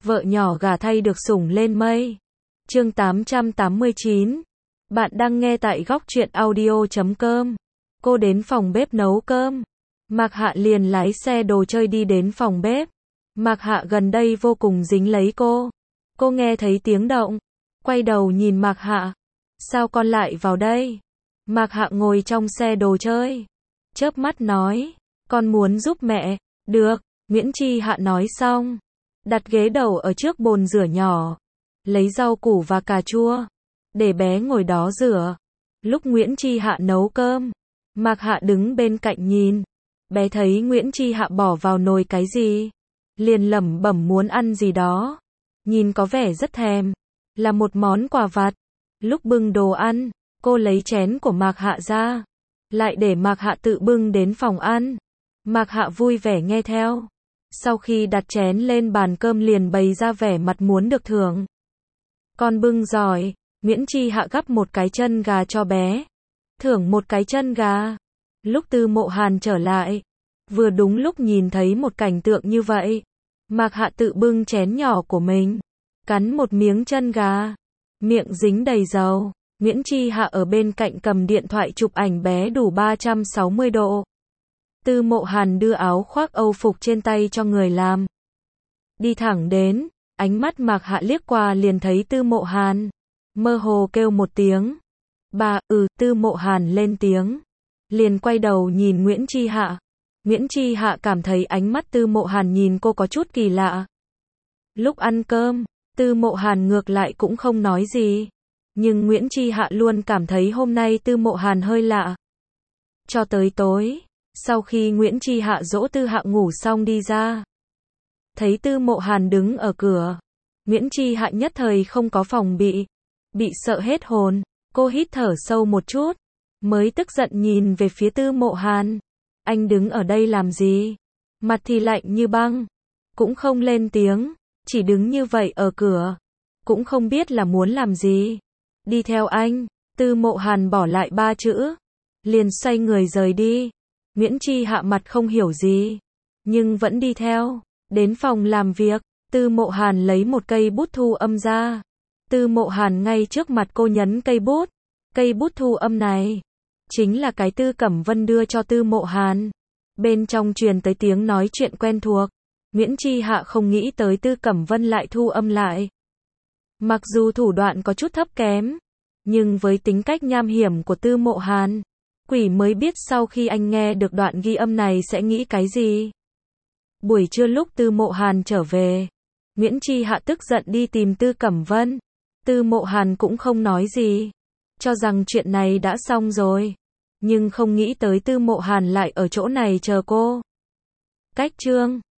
vợ nhỏ gả thay được sủng lên mây. Chương 889. Bạn đang nghe tại góc truyện audio.com. Cô đến phòng bếp nấu cơm. Mạc Hạ liền lái xe đồ chơi đi đến phòng bếp. Mạc Hạ gần đây vô cùng dính lấy cô. Cô nghe thấy tiếng động, quay đầu nhìn Mạc Hạ. Sao con lại vào đây? Mạc Hạ ngồi trong xe đồ chơi, chớp mắt nói, con muốn giúp mẹ. Được, Nguyễn Chi Hạ nói xong, đặt ghế đầu ở trước bồn rửa nhỏ, lấy rau củ và cà chua, để bé ngồi đó rửa. Lúc Nguyễn Chi Hạ nấu cơm, Mạc Hạ đứng bên cạnh nhìn. Bé thấy Nguyễn Chi Hạ bỏ vào nồi cái gì, liền lẩm bẩm muốn ăn gì đó. Nhìn có vẻ rất thèm, là một món quà vặt. Lúc bưng đồ ăn, cô lấy chén của Mạc Hạ ra, lại để Mạc Hạ tự bưng đến phòng ăn. Mạc Hạ vui vẻ nghe theo. Sau khi đặt chén lên bàn cơm liền bày ra vẻ mặt muốn được thưởng. Con bưng giỏi, Nguyễn Chi Hạ gắp một cái chân gà cho bé. Thưởng một cái chân gà. Lúc Tư Mộ Hàn trở lại, vừa đúng lúc nhìn thấy một cảnh tượng như vậy. Mạc Hạ tự bưng chén nhỏ của mình, cắn một miếng chân gà, miệng dính đầy dầu. Nguyễn Chi Hạ ở bên cạnh cầm điện thoại chụp ảnh bé đủ 360 độ. Tư Mộ Hàn đưa áo khoác Âu phục trên tay cho người làm. Đi thẳng đến, ánh mắt Mạc Hạ liếc qua liền thấy Tư Mộ Hàn. Mơ hồ kêu một tiếng. Bà, Tư Mộ Hàn lên tiếng. Liền quay đầu nhìn Nguyễn Chi Hạ. Nguyễn Chi Hạ cảm thấy ánh mắt Tư Mộ Hàn nhìn cô có chút kỳ lạ. Lúc ăn cơm, Tư Mộ Hàn ngược lại cũng không nói gì. Nhưng Nguyễn Chi Hạ luôn cảm thấy hôm nay Tư Mộ Hàn hơi lạ. Cho tới tối, sau khi Nguyễn Chi Hạ dỗ Tư Hạ ngủ xong đi ra, thấy Tư Mộ Hàn đứng ở cửa. Nguyễn Chi Hạ nhất thời không có phòng bị sợ hết hồn. Cô hít thở sâu một chút, mới tức giận nhìn về phía Tư Mộ Hàn. Anh đứng ở đây làm gì? Mặt thì lạnh như băng, cũng không lên tiếng, chỉ đứng như vậy ở cửa, cũng không biết là muốn làm gì. Đi theo anh. Tư Mộ Hàn bỏ lại 3 chữ, liền xoay người rời đi. Nguyễn Chi Hạ mặt không hiểu gì, nhưng vẫn đi theo. Đến phòng làm việc, Tư Mộ Hàn lấy một cây bút thu âm ra. Tư Mộ Hàn ngay trước mặt cô nhấn cây bút. Cây bút thu âm này chính là cái Tư Cẩm Vân đưa cho Tư Mộ Hàn. Bên trong truyền tới tiếng nói chuyện quen thuộc. Nguyễn Chi Hạ không nghĩ tới Tư Cẩm Vân lại thu âm lại. Mặc dù thủ đoạn có chút thấp kém, nhưng với tính cách nham hiểm của Tư Mộ Hàn, quỷ mới biết sau khi anh nghe được đoạn ghi âm này sẽ nghĩ cái gì. Buổi trưa lúc Tư Mộ Hàn trở về, Nguyễn Chi Hạ tức giận đi tìm Tư Cẩm Vân. Tư Mộ Hàn cũng không nói gì, cho rằng chuyện này đã xong rồi. Nhưng không nghĩ tới Tư Mộ Hàn lại ở chỗ này chờ cô. Cách chương